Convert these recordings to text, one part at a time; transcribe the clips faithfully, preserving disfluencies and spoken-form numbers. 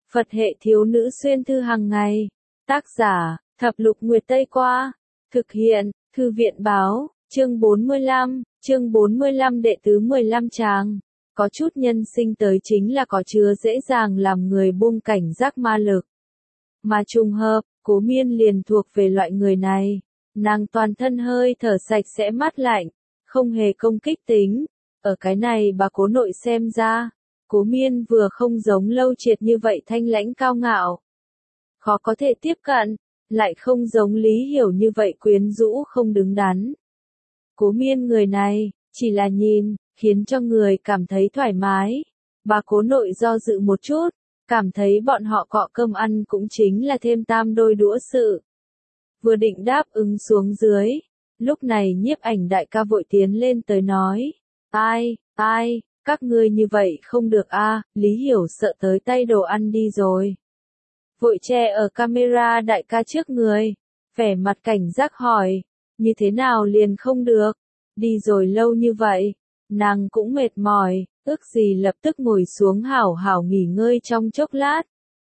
Phật hệ thiếu nữ xuyên thư hàng ngày. Tác giả, Thập Lục Nguyệt Tây Qua. Thực hiện, Thư viện Báo, chương bốn mươi lăm, chương bốn mươi lăm đệ tứ mười lăm tràng. Có chút nhân sinh tới chính là có chứa dễ dàng làm người buông cảnh giác ma lực. Mà trùng hợp, Cố Miên liền thuộc về loại người này. Nàng toàn thân hơi thở sạch sẽ mát lạnh, không hề công kích tính. Ở cái này bà Cố nội xem ra, Cố Miên vừa không giống Lâu Triệt như vậy thanh lãnh cao ngạo, khó có thể tiếp cận, lại không giống Lý Hiểu như vậy quyến rũ không đứng đắn. Cố Miên người này, chỉ là nhìn, khiến cho người cảm thấy thoải mái. Bà Cố nội do dự một chút, cảm thấy bọn họ cọ cơm ăn cũng chính là thêm tam đôi đũa sự. Vừa định đáp ứng xuống dưới, lúc này Nhiếp Ảnh đại ca vội tiến lên tới nói, ai, ai, các ngươi như vậy không được a, Lý Hiểu sợ tới tay đồ ăn đi rồi. Vội che ở camera đại ca trước người, vẻ mặt cảnh giác hỏi, như thế nào liền không được, đi rồi lâu như vậy, nàng cũng mệt mỏi, ước gì lập tức ngồi xuống hảo hảo nghỉ ngơi trong chốc lát.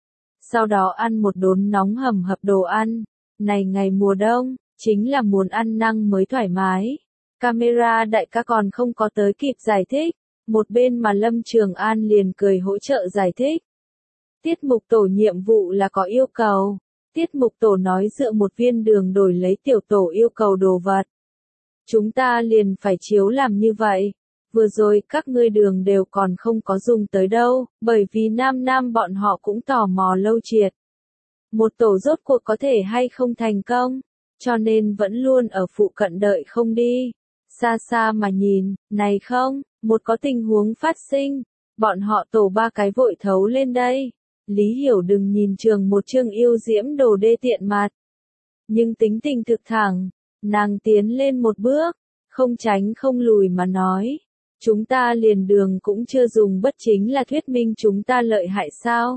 Sau đó ăn một đốn nóng hầm hập đồ ăn, này ngày mùa đông, chính là muốn ăn năng mới thoải mái. Camera đại ca còn không có tới kịp giải thích, một bên mà Lâm Trường An liền cười hỗ trợ giải thích. Tiết mục tổ nhiệm vụ là có yêu cầu. Tiết mục tổ nói dựa một viên đường đổi lấy tiểu tổ yêu cầu đồ vật. Chúng ta liền phải chiếu làm như vậy. Vừa rồi các ngươi đường đều còn không có dùng tới đâu, bởi vì nam nam bọn họ cũng tò mò Lâu Triệt. Một tổ rốt cuộc có thể hay không thành công, cho nên vẫn luôn ở phụ cận đợi không đi. Xa xa mà nhìn, này không, một có tình huống phát sinh, bọn họ tổ ba cái vội thấu lên đây. Lý Hiểu đừng nhìn trường một chương yêu diễm đồ đê tiện mặt. Nhưng tính tình thực thẳng, nàng tiến lên một bước, không tránh không lùi mà nói. Chúng ta liền đường cũng chưa dùng bất chính là thuyết minh chúng ta lợi hại sao?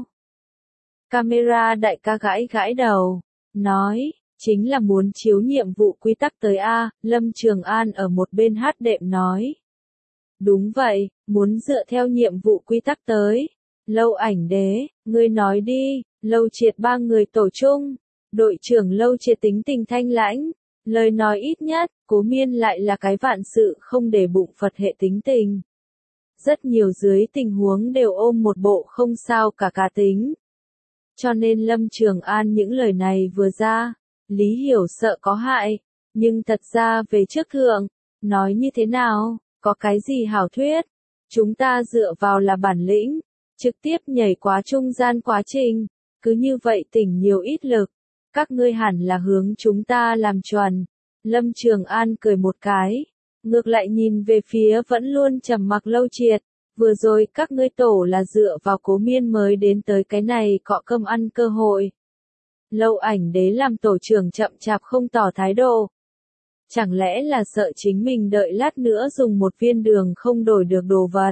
Camera đại ca gãi gãi đầu, nói, chính là muốn chiếu nhiệm vụ quy tắc tới A, Lâm Trường An ở một bên hát đệm nói. Đúng vậy, muốn dựa theo nhiệm vụ quy tắc tới. Lâu Ảnh Đế, ngươi nói đi, Lâu Triệt ba người tổ chung, đội trưởng Lâu Triệt tính tình thanh lãnh, lời nói ít nhất, Cố Miên lại là cái vạn sự không để bụng Phật hệ tính tình. Rất nhiều dưới tình huống đều ôm một bộ không sao cả cá tính. Cho nên Lâm Trường An những lời này vừa ra, Lý Hiểu sợ có hại, nhưng thật ra về trước thượng, nói như thế nào, có cái gì hảo thuyết, chúng ta dựa vào là bản lĩnh, trực tiếp nhảy quá trung gian quá trình, cứ như vậy tỉnh nhiều ít lực, các ngươi hẳn là hướng chúng ta làm chuẩn. Lâm Trường An cười một cái, ngược lại nhìn về phía vẫn luôn trầm mặc Lâu Triệt, vừa rồi các ngươi tổ là dựa vào Cố Miên mới đến tới cái này cọ cơm ăn cơ hội. Lâu Ảnh Đế làm tổ trưởng chậm chạp không tỏ thái độ. Chẳng lẽ là sợ chính mình đợi lát nữa dùng một viên đường không đổi được đồ vật.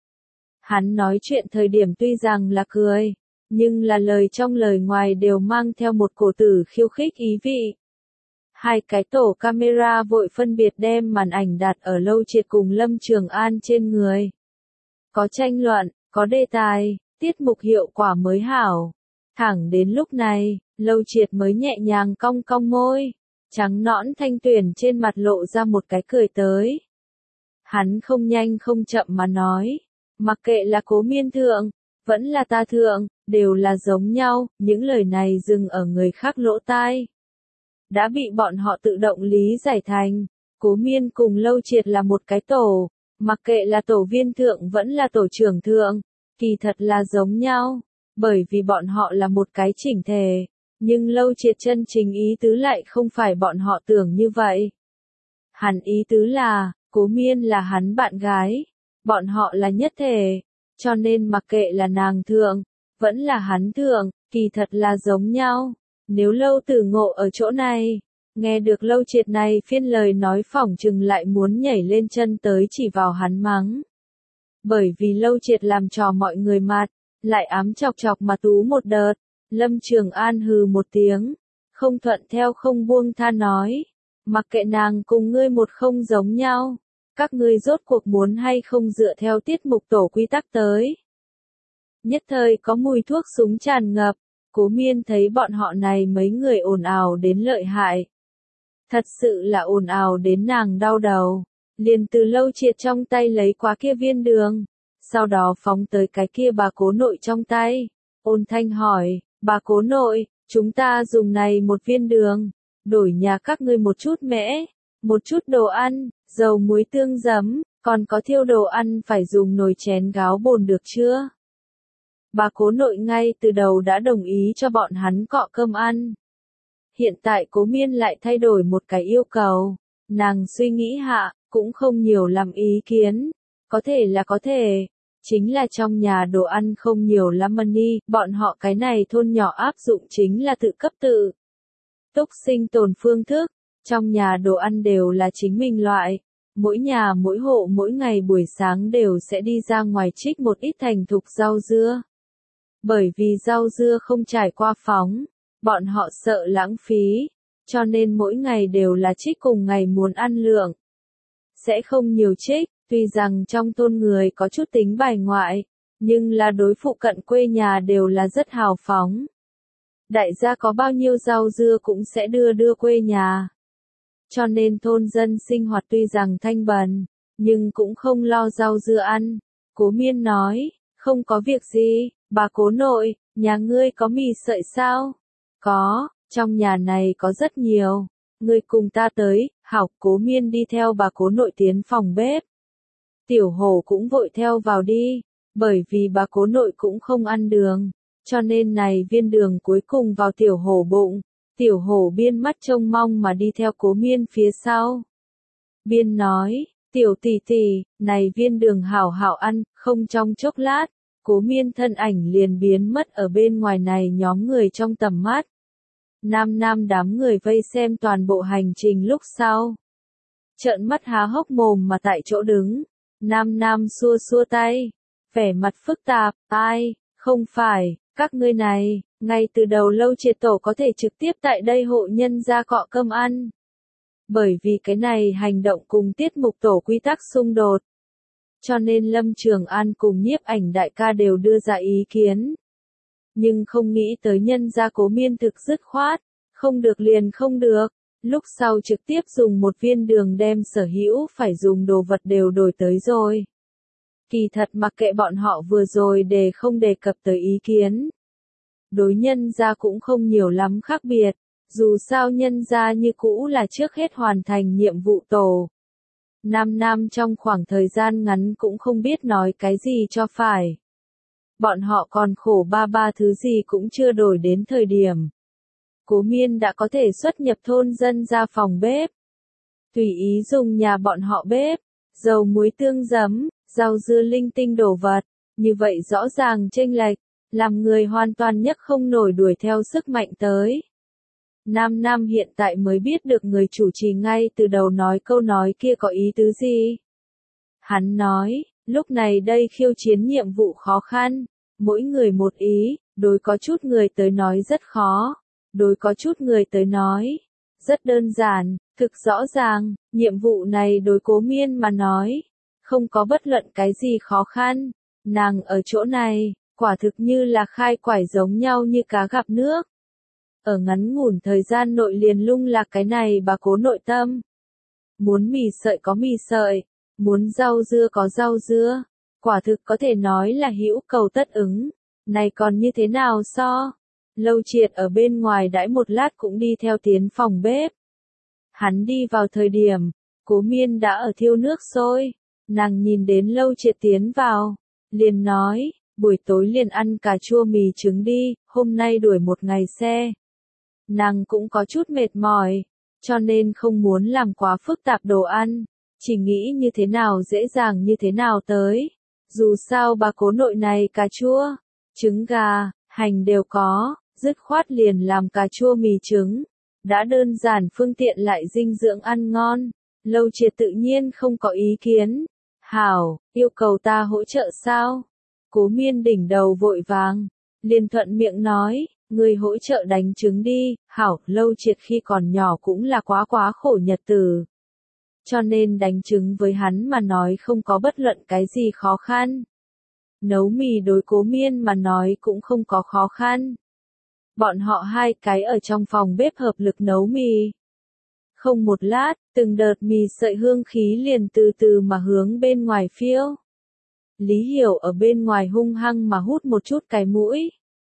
Hắn nói chuyện thời điểm tuy rằng là cười, nhưng là lời trong lời ngoài đều mang theo một cổ tử khiêu khích ý vị. Hai cái tổ camera vội phân biệt đem màn ảnh đặt ở Lâu Triệt cùng Lâm Trường An trên người. Có tranh luận, có đề tài, tiết mục hiệu quả mới hảo. Thẳng đến lúc này, Lâu Triệt mới nhẹ nhàng cong cong môi, trắng nõn thanh tuyển trên mặt lộ ra một cái cười tới. Hắn không nhanh không chậm mà nói, mặc kệ là Cố Miên thượng, vẫn là ta thượng, đều là giống nhau, những lời này dừng ở người khác lỗ tai. Đã bị bọn họ tự động lý giải thành, Cố Miên cùng Lâu Triệt là một cái tổ, mặc kệ là tổ viên thượng vẫn là tổ trưởng thượng, kỳ thật là giống nhau, bởi vì bọn họ là một cái chỉnh thể, nhưng Lâu Triệt chân chính ý tứ lại không phải bọn họ tưởng như vậy. Hắn ý tứ là, Cố Miên là hắn bạn gái, bọn họ là nhất thể, cho nên mặc kệ là nàng thượng, vẫn là hắn thượng, kỳ thật là giống nhau. Nếu Lâu Tử Ngộ ở chỗ này, nghe được Lâu Triệt này phiên lời nói phỏng chừng lại muốn nhảy lên chân tới chỉ vào hắn mắng. Bởi vì Lâu Triệt làm trò mọi người mặt, lại ám chọc chọc mà tú một đợt, Lâm Trường An hừ một tiếng, không thuận theo không buông tha nói, mặc kệ nàng cùng ngươi một không giống nhau, các ngươi rốt cuộc muốn hay không dựa theo tiết mục tổ quy tắc tới. Nhất thời có mùi thuốc súng tràn ngập, Cố Miên thấy bọn họ này mấy người ồn ào đến lợi hại. Thật sự là ồn ào đến nàng đau đầu, liền từ Lâu Triệt trong tay lấy quá kia viên đường, sau đó phóng tới cái kia bà Cố nội trong tay. Ôn Thanh hỏi, bà Cố nội, chúng ta dùng này một viên đường, đổi nhà các ngươi một chút mễ, một chút đồ ăn, dầu muối tương giấm, còn có thiêu đồ ăn phải dùng nồi chén gáo bồn được chưa? Bà Cố nội ngay từ đầu đã đồng ý cho bọn hắn cọ cơm ăn. Hiện tại Cố Miên lại thay đổi một cái yêu cầu, nàng suy nghĩ hạ, cũng không nhiều làm ý kiến, có thể là có thể, chính là trong nhà đồ ăn không nhiều lắm money, bọn họ cái này thôn nhỏ áp dụng chính là tự cấp tự túc sinh tồn phương thức, trong nhà đồ ăn đều là chính mình loại, mỗi nhà mỗi hộ mỗi ngày buổi sáng đều sẽ đi ra ngoài trích một ít thành thục rau dưa. Bởi vì rau dưa không trải qua phóng, bọn họ sợ lãng phí, cho nên mỗi ngày đều là trích cùng ngày muốn ăn lượng. Sẽ không nhiều trích, tuy rằng trong thôn người có chút tính bài ngoại, nhưng là đối phụ cận quê nhà đều là rất hào phóng. Đại gia có bao nhiêu rau dưa cũng sẽ đưa đưa quê nhà. Cho nên thôn dân sinh hoạt tuy rằng thanh bần, nhưng cũng không lo rau dưa ăn. Cố Miên nói, không có việc gì, bà Cố nội, nhà ngươi có mì sợi sao? Có, trong nhà này có rất nhiều. Ngươi cùng ta tới, hảo. Cố Miên đi theo bà Cố nội tiến phòng bếp. Tiểu Hổ cũng vội theo vào đi, bởi vì bà Cố nội cũng không ăn đường, cho nên này viên đường cuối cùng vào Tiểu Hổ bụng. Tiểu Hổ biên mắt trông mong mà đi theo Cố Miên phía sau. Biên nói, tiểu tỷ tỷ, này viên đường hảo hảo ăn, không trong chốc lát, Cố Miên thân ảnh liền biến mất ở bên ngoài này nhóm người trong tầm mắt. Nam nam đám người vây xem toàn bộ hành trình lúc sau. Trợn mắt há hốc mồm mà tại chỗ đứng. Nam nam xua xua tay. Vẻ mặt phức tạp, ai, không phải, các ngươi này, ngay từ đầu Lâu Triệt tổ có thể trực tiếp tại đây hộ nhân ra cọ cơm ăn. Bởi vì cái này hành động cùng tiết mục tổ quy tắc xung đột. Cho nên Lâm Trường An cùng Nhiếp Ảnh đại ca đều đưa ra ý kiến. Nhưng không nghĩ tới nhân gia Cố Miên thực dứt khoát, không được liền không được, lúc sau trực tiếp dùng một viên đường đem sở hữu phải dùng đồ vật đều đổi tới rồi. Kỳ thật mặc kệ bọn họ vừa rồi đề không đề cập tới ý kiến. Đối nhân gia cũng không nhiều lắm khác biệt, dù sao nhân gia như cũ là trước hết hoàn thành nhiệm vụ tổ. Nam Nam trong khoảng thời gian ngắn cũng không biết nói cái gì cho phải. Bọn họ còn khổ ba ba thứ gì cũng chưa đổi đến thời điểm. Cố Miên đã có thể xuất nhập thôn dân ra phòng bếp. Tùy ý dùng nhà bọn họ bếp, dầu muối tương giấm, rau dưa linh tinh đổ vật, như vậy rõ ràng chênh lệch, làm người hoàn toàn nhấc không nổi đuổi theo sức mạnh tới. Nam Nam hiện tại mới biết được người chủ trì ngay từ đầu nói câu nói kia có ý tứ gì. Hắn nói, lúc này đây khiêu chiến nhiệm vụ khó khăn, mỗi người một ý, đối có chút người tới nói rất khó, đối có chút người tới nói, rất đơn giản, thực rõ ràng, nhiệm vụ này đối Cố Miên mà nói, không có bất luận cái gì khó khăn, nàng ở chỗ này, quả thực như là khai quải giống nhau như cá gặp nước. Ở ngắn ngủn thời gian nội liền lung lạc cái này bà Cố nội tâm. Muốn mì sợi có mì sợi, muốn rau dưa có rau dưa, quả thực có thể nói là hữu cầu tất ứng, này còn như thế nào so? Lâu Triệt ở bên ngoài đãi một lát cũng đi theo tiến phòng bếp. Hắn đi vào thời điểm, Cố Miên đã ở thiêu nước sôi, nàng nhìn đến Lâu Triệt tiến vào, liền nói, buổi tối liền ăn cà chua mì trứng đi, hôm nay đuổi một ngày xe. Nàng cũng có chút mệt mỏi, cho nên không muốn làm quá phức tạp đồ ăn, chỉ nghĩ như thế nào dễ dàng như thế nào tới. Dù sao bà Cố nội này cà chua, trứng gà, hành đều có, dứt khoát liền làm cà chua mì trứng. Đã đơn giản phương tiện lại dinh dưỡng ăn ngon, Lâu Triệt tự nhiên không có ý kiến. Hảo, yêu cầu ta hỗ trợ sao? Cố Miên đỉnh đầu vội vàng, liền thuận miệng nói, người hỗ trợ đánh trứng đi. Hảo, Lâu Triệt khi còn nhỏ cũng là quá quá khổ nhật tử. Cho nên đánh trứng với hắn mà nói không có bất luận cái gì khó khăn. Nấu mì đối Cố Miên mà nói cũng không có khó khăn. Bọn họ hai cái ở trong phòng bếp hợp lực nấu mì. Không một lát, từng đợt mì sợi hương khí liền từ từ mà hướng bên ngoài phiêu. Lý Hiểu ở bên ngoài hung hăng mà hút một chút cái mũi.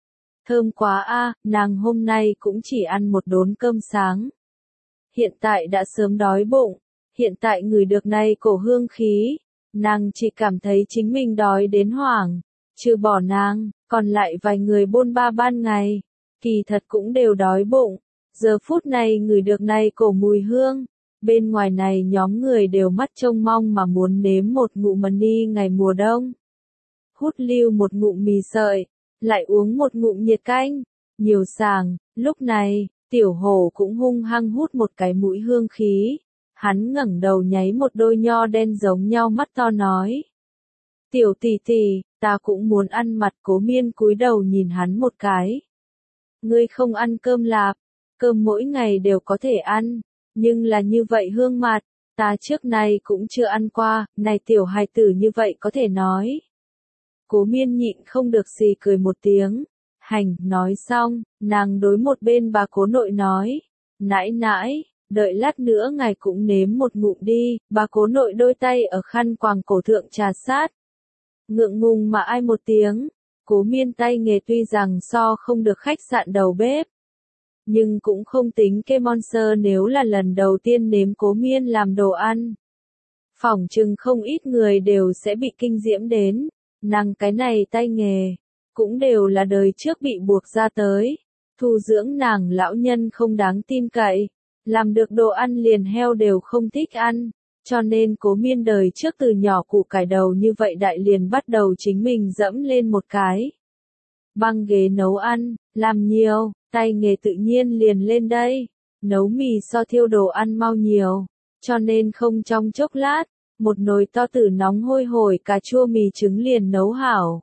Thơm quá a, nàng hôm nay cũng chỉ ăn một đốn cơm sáng. Hiện tại đã sớm đói bụng, hiện tại ngửi được này cổ hương khí, nàng chỉ cảm thấy chính mình đói đến hoảng, trừ bỏ nàng, còn lại vài người bôn ba ban ngày, kỳ thật cũng đều đói bụng. Giờ phút này ngửi được này cổ mùi hương, bên ngoài này nhóm người đều mắt trông mong mà muốn nếm một ngụm mần đi ngày mùa đông. Hút lưu một ngụm mì sợi, lại uống một ngụm nhiệt canh, nhiều sàng, lúc này, Tiểu Hổ cũng hung hăng hút một cái mũi hương khí, hắn ngẩng đầu nháy một đôi nho đen giống nhau mắt to nói. Tiểu tỷ tỷ, ta cũng muốn ăn mặt. Cố Miên cúi đầu nhìn hắn một cái. Ngươi không ăn cơm lạp, cơm mỗi ngày đều có thể ăn, nhưng là như vậy hương mặt, ta trước nay cũng chưa ăn qua, này tiểu hài tử như vậy có thể nói. Cố Miên nhịn không được xì cười một tiếng. Hành, nói xong, nàng đối một bên bà Cố nội nói. Nãi nãi, đợi lát nữa ngài cũng nếm một ngụm đi. Bà Cố nội đôi tay ở khăn quàng cổ thượng trà sát. Ngượng ngùng mà ai một tiếng. Cố Miên tay nghề tuy rằng so không được khách sạn đầu bếp, nhưng cũng không tính kê monster nếu là lần đầu tiên nếm Cố Miên làm đồ ăn. Phỏng chừng không ít người đều sẽ bị kinh diễm đến. Nàng cái này tay nghề, cũng đều là đời trước bị buộc ra tới. Thu dưỡng nàng lão nhân không đáng tin cậy, làm được đồ ăn liền heo đều không thích ăn, cho nên Cố Miên đời trước từ nhỏ củ cải đầu như vậy đại liền bắt đầu chính mình dẫm lên một cái băng ghế nấu ăn, làm nhiều, tay nghề tự nhiên liền lên đây. Nấu mì so thiêu đồ ăn mau nhiều, cho nên không trong chốc lát, một nồi to tử nóng hôi hổi cà chua mì trứng liền nấu hảo.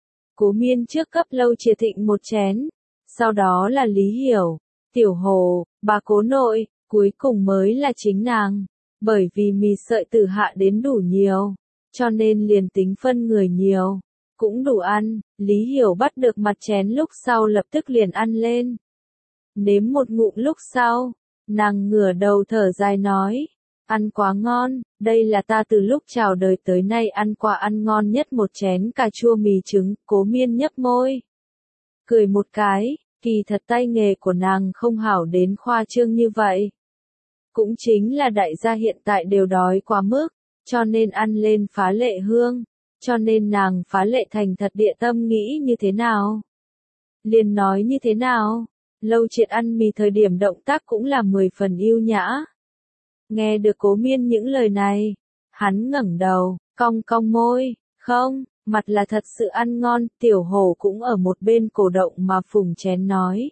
Cố Miên trước cấp Lâu Triệt Thịnh một chén, sau đó là Lý Hiểu, Tiểu Hồ, bà Cố nội, cuối cùng mới là chính nàng. Bởi vì mì sợi tử hạ đến đủ nhiều, cho nên liền tính phân người nhiều, cũng đủ ăn. Lý Hiểu bắt được mặt chén lúc sau lập tức liền ăn lên. Nếm một ngụm lúc sau, nàng ngửa đầu thở dài nói, ăn quá ngon, đây là ta từ lúc chào đời tới nay ăn qua ăn ngon nhất một chén cà chua mì trứng. Cố Miên nhấp môi, cười một cái, kỳ thật tay nghề của nàng không hảo đến khoa trương như vậy. Cũng chính là đại gia hiện tại đều đói quá mức, cho nên ăn lên phá lệ hương, cho nên nàng phá lệ thành thật địa tâm nghĩ như thế nào. Liền nói như thế nào, Lâu Triệt ăn mì thời điểm động tác cũng là mười phần yêu nhã. Nghe được Cố Miên những lời này, hắn ngẩng đầu, cong cong môi, không, mặt là thật sự ăn ngon. Tiểu Hổ cũng ở một bên cổ động mà phùng chén nói.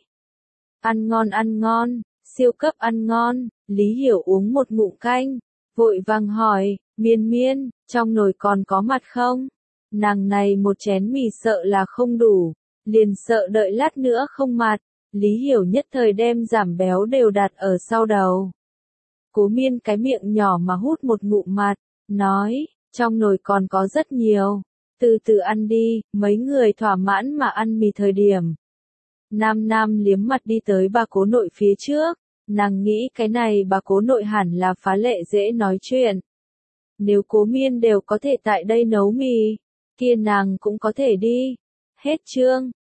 Ăn ngon ăn ngon, siêu cấp ăn ngon. Lý Hiểu uống một ngụm canh, vội vàng hỏi, Miên Miên, trong nồi còn có mặt không? Nàng này một chén mì sợ là không đủ, liền sợ đợi lát nữa không mặt. Lý Hiểu nhất thời đem giảm béo đều đặt ở sau đầu. Cố Miên cái miệng nhỏ mà hút một ngụm mặt, nói, trong nồi còn có rất nhiều, từ từ ăn đi. Mấy người thỏa mãn mà ăn mì thời điểm, Nam Nam liếm mặt đi tới bà Cố nội phía trước. Nàng nghĩ cái này bà Cố nội hẳn là phá lệ dễ nói chuyện. Nếu Cố Miên đều có thể tại đây nấu mì, kia nàng cũng có thể đi. Hết chương.